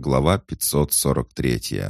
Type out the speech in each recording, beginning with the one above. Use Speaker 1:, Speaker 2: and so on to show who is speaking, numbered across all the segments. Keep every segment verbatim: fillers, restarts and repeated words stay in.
Speaker 1: Глава пятьсот сорок три.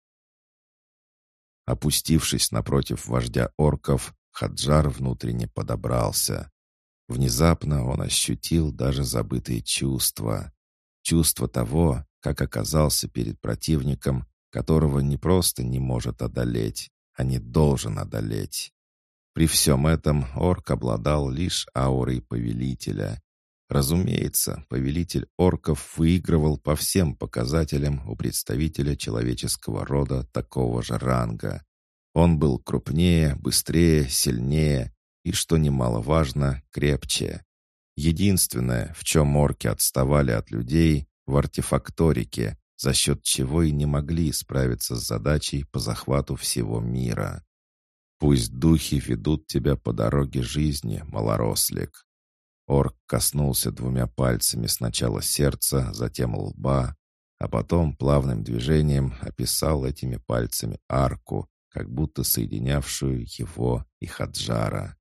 Speaker 1: Опустившись напротив вождя орков, Хаджар внутренне подобрался. Внезапно он ощутил даже забытые чувства. Чувство того, как оказался перед противником, которого не просто не может одолеть, а не должен одолеть. При всем этом орк обладал лишь аурой повелителя. Разумеется, повелитель орков выигрывал по всем показателям у представителя человеческого рода такого же ранга. Он был крупнее, быстрее, сильнее и, что немаловажно, крепче. Единственное, в чем орки отставали от людей, в артефакторике, за счет чего и не могли справиться с задачей по захвату всего мира. «Пусть духи ведут тебя по дороге жизни, малорослик». Орк коснулся двумя пальцами сначала сердца, затем лба, а потом плавным движением описал этими пальцами арку, как будто соединявшую его и Хаджара.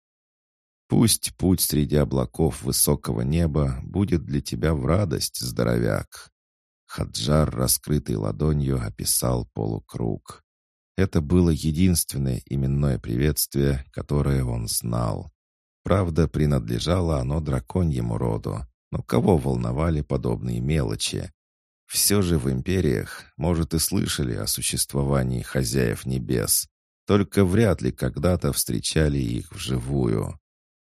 Speaker 1: «Пусть путь среди облаков высокого неба будет для тебя в радость, здоровяк». Хаджар, раскрытой ладонью, описал полукруг. Это было единственное именное приветствие, которое он знал. Правда, принадлежало оно драконьему роду, но кого волновали подобные мелочи? Все же в империях, может, и слышали о существовании хозяев небес, только вряд ли когда-то встречали их вживую.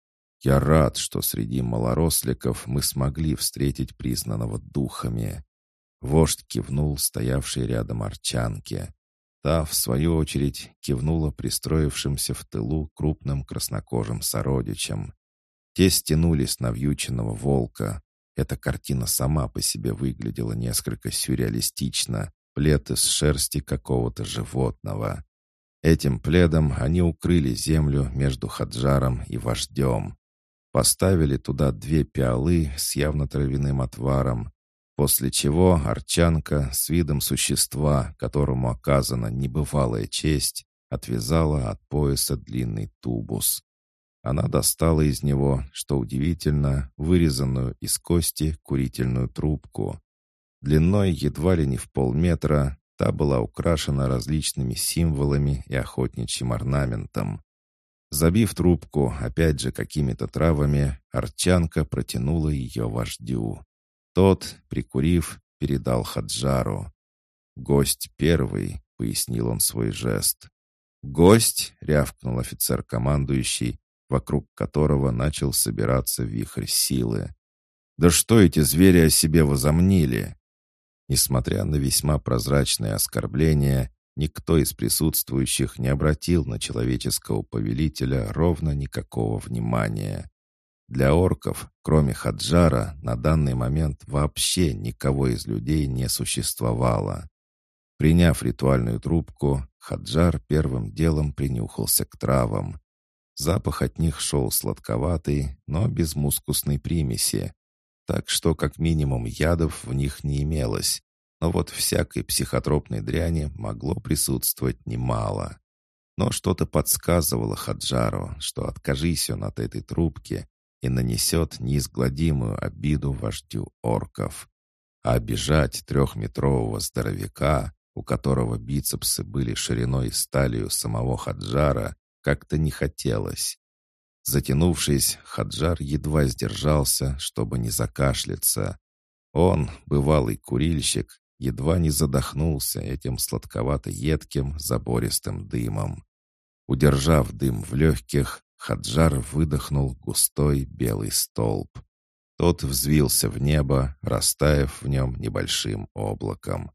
Speaker 1: «Я рад, что среди малоросликов мы смогли встретить признанного духами». Вождь кивнул стоявшей рядом арчанке. Та, в свою очередь, кивнула пристроившимся в тылу крупным краснокожим сородичам. Те стянулись на вьюченного волка. Эта картина сама по себе выглядела несколько сюрреалистично, плед из шерсти какого-то животного. Этим пледом они укрыли землю между Хаджаром и вождем. Поставили туда две пиалы с явно травяным отваром, после чего арчанка с видом существа, которому оказана небывалая честь, отвязала от пояса длинный тубус. Она достала из него, что удивительно, вырезанную из кости курительную трубку. Длиной едва ли не в полметра, та была украшена различными символами и охотничьим орнаментом. Забив трубку, опять же какими-то травами, арчанка протянула ее вождю. Тот, прикурив, передал Хаджару. «Гость первый», — пояснил он свой жест. «Гость?» — рявкнул офицер-командующий, вокруг которого начал собираться вихрь силы. «Да что эти звери о себе возомнили?» Несмотря на весьма прозрачное оскорбление, никто из присутствующих не обратил на человеческого повелителя ровно никакого внимания. Для орков, кроме Хаджара, на данный момент вообще никого из людей не существовало. Приняв ритуальную трубку, Хаджар первым делом принюхался к травам. Запах от них шел сладковатый, но без мускусной примеси. Так что как минимум ядов в них не имелось, но вот всякой психотропной дряни могло присутствовать немало. Но что-то подсказывало Хаджару, что откажись он от этой трубки, и нанесет неизгладимую обиду вождю орков. А обижать трехметрового здоровяка, у которого бицепсы были шириной с талию самого Хаджара, как-то не хотелось. Затянувшись, Хаджар едва сдержался, чтобы не закашляться. Он, бывалый курильщик, едва не задохнулся этим сладковато-едким забористым дымом. Удержав дым в легких, Хаджар выдохнул густой белый столб. Тот взвился в небо, растаяв в нем небольшим облаком.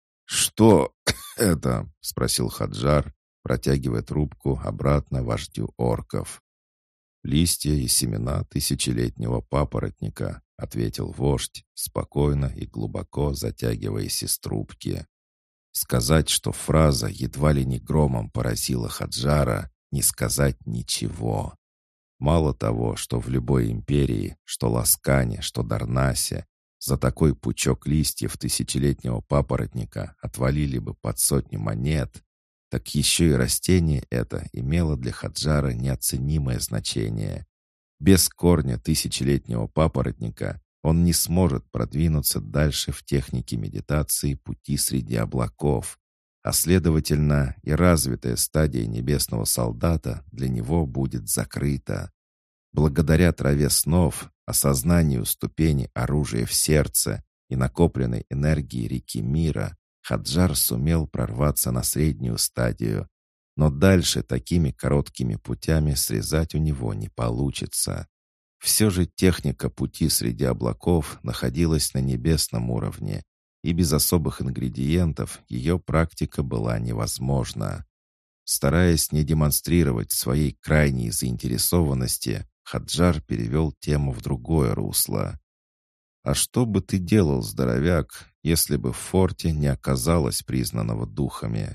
Speaker 1: «Что это?» — спросил Хаджар, протягивая трубку обратно вождю орков. «Листья и семена тысячелетнего папоротника», — ответил вождь, спокойно и глубоко затягиваясь из трубки. Сказать, что фраза едва ли не громом поразила Хаджара, не сказать ничего. Мало того, что в любой империи, что Ласкане, что Дарнасе, за такой пучок листьев тысячелетнего папоротника отвалили бы под сотню монет, так еще и растение это имело для Хаджара неоценимое значение. Без корня тысячелетнего папоротника Он не сможет продвинуться дальше в технике медитации пути среди облаков, а следовательно и развитая стадия небесного солдата для него будет закрыта. Благодаря траве снов, осознанию ступени оружия в сердце и накопленной энергии реки мира, Хаджар сумел прорваться на среднюю стадию, но дальше такими короткими путями срезать у него не получится. Все же техника пути среди облаков находилась на небесном уровне, и без особых ингредиентов ее практика была невозможна. Стараясь не демонстрировать своей крайней заинтересованности, Хаджар перевел тему в другое русло. «А что бы ты делал, здоровяк, если бы в форте не оказалось признанного духами?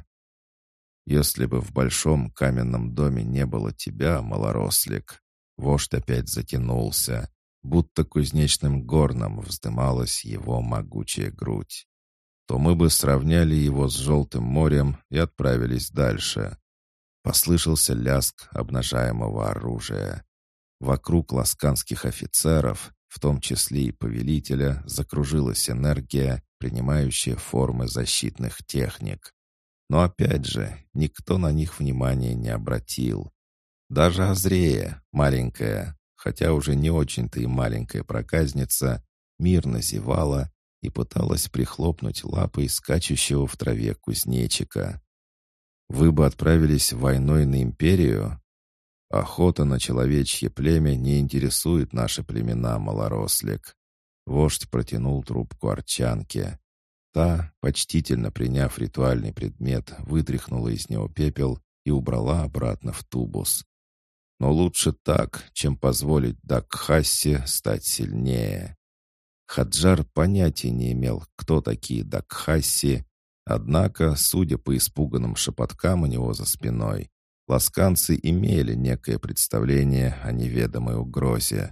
Speaker 1: Если бы в большом каменном доме не было тебя, малорослик». Вождь опять затянулся, будто кузнечным горном вздымалась его могучая грудь. То мы бы сравняли его с Желтым морем и отправились дальше. Послышался лязг обнажаемого оружия. Вокруг ласканских офицеров, в том числе и повелителя, закружилась энергия, принимающая формы защитных техник. Но опять же, никто на них внимания не обратил. Даже Азрея, маленькая, хотя уже не очень-то и маленькая проказница, мирно зевала и пыталась прихлопнуть лапой скачущего в траве кузнечика. «Вы бы отправились войной на империю? Охота на человечье племя не интересует наши племена, малорослик». Вождь протянул трубку арчанке. Та, почтительно приняв ритуальный предмет, вытряхнула из него пепел и убрала обратно в тубус. Но лучше так, чем позволить Дакхассе стать сильнее. Хаджар понятия не имел, кто такие Дакхасси, однако, судя по испуганным шепоткам у него за спиной, ласканцы имели некое представление о неведомой угрозе.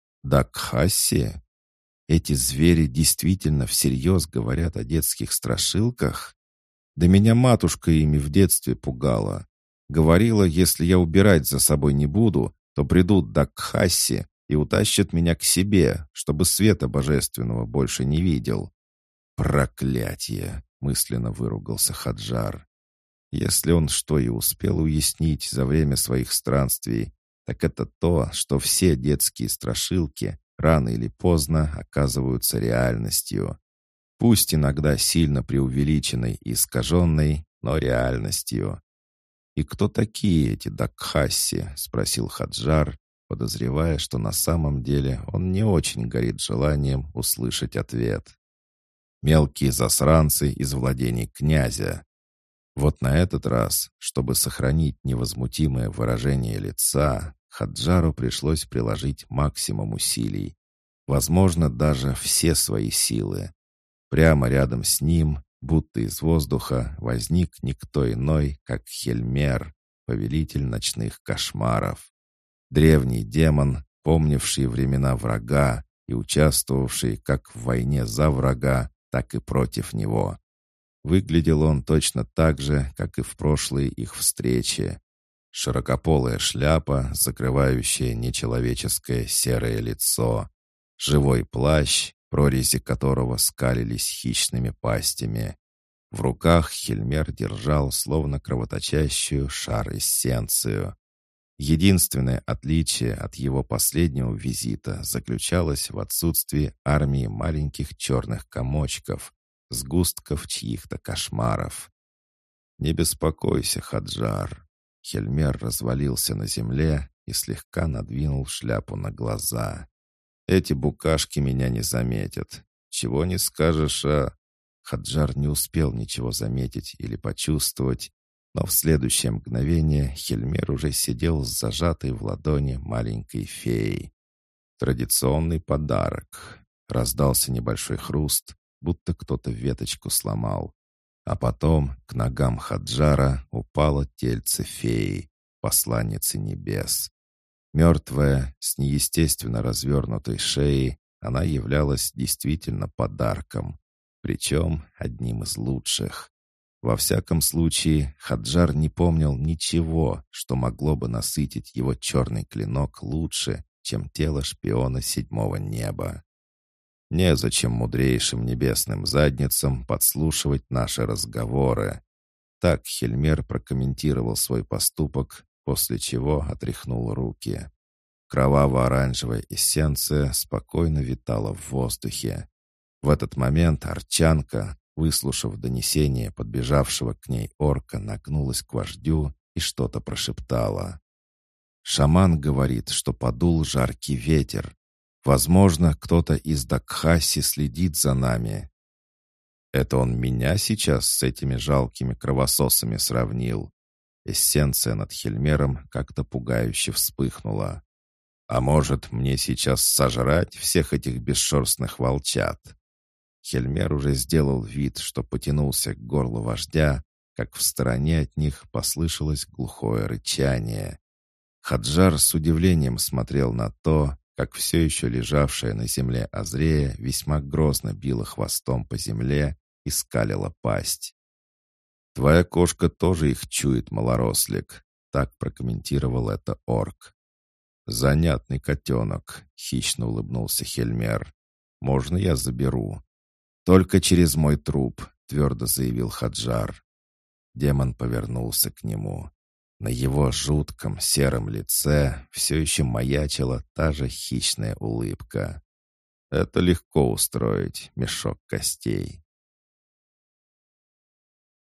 Speaker 1: Дакхасси? Эти звери действительно всерьез говорят о детских страшилках? Да меня матушка ими в детстве пугала. Говорила, если я убирать за собой не буду, то придут Дакхасси и утащат меня к себе, чтобы света божественного больше не видел. «Проклятие!» — мысленно выругался Хаджар. Если он что и успел уяснить за время своих странствий, так это то, что все детские страшилки рано или поздно оказываются реальностью. Пусть иногда сильно преувеличенной и искаженной, но реальностью. «И кто такие эти Дакхасси?» — спросил Хаджар, подозревая, что на самом деле он не очень горит желанием услышать ответ. «Мелкие засранцы из владений князя». Вот на этот раз, чтобы сохранить невозмутимое выражение лица, Хаджару пришлось приложить максимум усилий. Возможно, даже все свои силы. Прямо рядом с ним, будто из воздуха, возник никто иной, как Хельмер, повелитель ночных кошмаров. Древний демон, помнивший времена врага и участвовавший как в войне за врага, так и против него. Выглядел он точно так же, как и в прошлые их встречи. Широкополая шляпа, закрывающая нечеловеческое серое лицо, живой плащ, прорези которого скалились хищными пастями. В руках Хельмер держал словно кровоточащую шар-эссенцию. Единственное отличие от его последнего визита заключалось в отсутствии армии маленьких черных комочков, сгустков чьих-то кошмаров. «Не беспокойся, Хаджар». Хельмер развалился на земле и слегка надвинул шляпу на глаза. «Эти букашки меня не заметят. Чего не скажешь, а...» Хаджар не успел ничего заметить или почувствовать, но в следующее мгновение Хельмер уже сидел с зажатой в ладони маленькой феей. Традиционный подарок. Раздался небольшой хруст, будто кто-то веточку сломал. А потом к ногам Хаджара упало тельце феи, посланницы небес. Мертвая, с неестественно развернутой шеей, она являлась действительно подарком, причем одним из лучших. Во всяком случае, Хаджар не помнил ничего, что могло бы насытить его черный клинок лучше, чем тело шпиона седьмого неба. Незачем мудрейшим небесным задницам подслушивать наши разговоры. Так Хельмер прокомментировал свой поступок, после чего отряхнул руки. Кроваво-оранжевая эссенция спокойно витала в воздухе. В этот момент Арчанка, выслушав донесение подбежавшего к ней орка, нагнулась к вождю и что-то прошептала. «Шаман говорит, что подул жаркий ветер. Возможно, кто-то из Дакхаси следит за нами». «Это он меня сейчас с этими жалкими кровососами сравнил?» Эссенция над Хельмером как-то пугающе вспыхнула. «А может, мне сейчас сожрать всех этих бесшерстных волчат?» Хельмер уже сделал вид, что потянулся к горлу вождя, как в стороне от них послышалось глухое рычание. Хаджар с удивлением смотрел на то, как все еще лежавшая на земле Азрея весьма грозно била хвостом по земле и скалила пасть. «Твоя кошка тоже их чует, малорослик», — так прокомментировал это орк. «Занятный котенок», — хищно улыбнулся Хельмер. «Можно я заберу?» «Только через мой труп», — твердо заявил Хаджар. Демон повернулся к нему. На его жутком сером лице все еще маячила та же хищная улыбка. «Это легко устроить, мешок костей».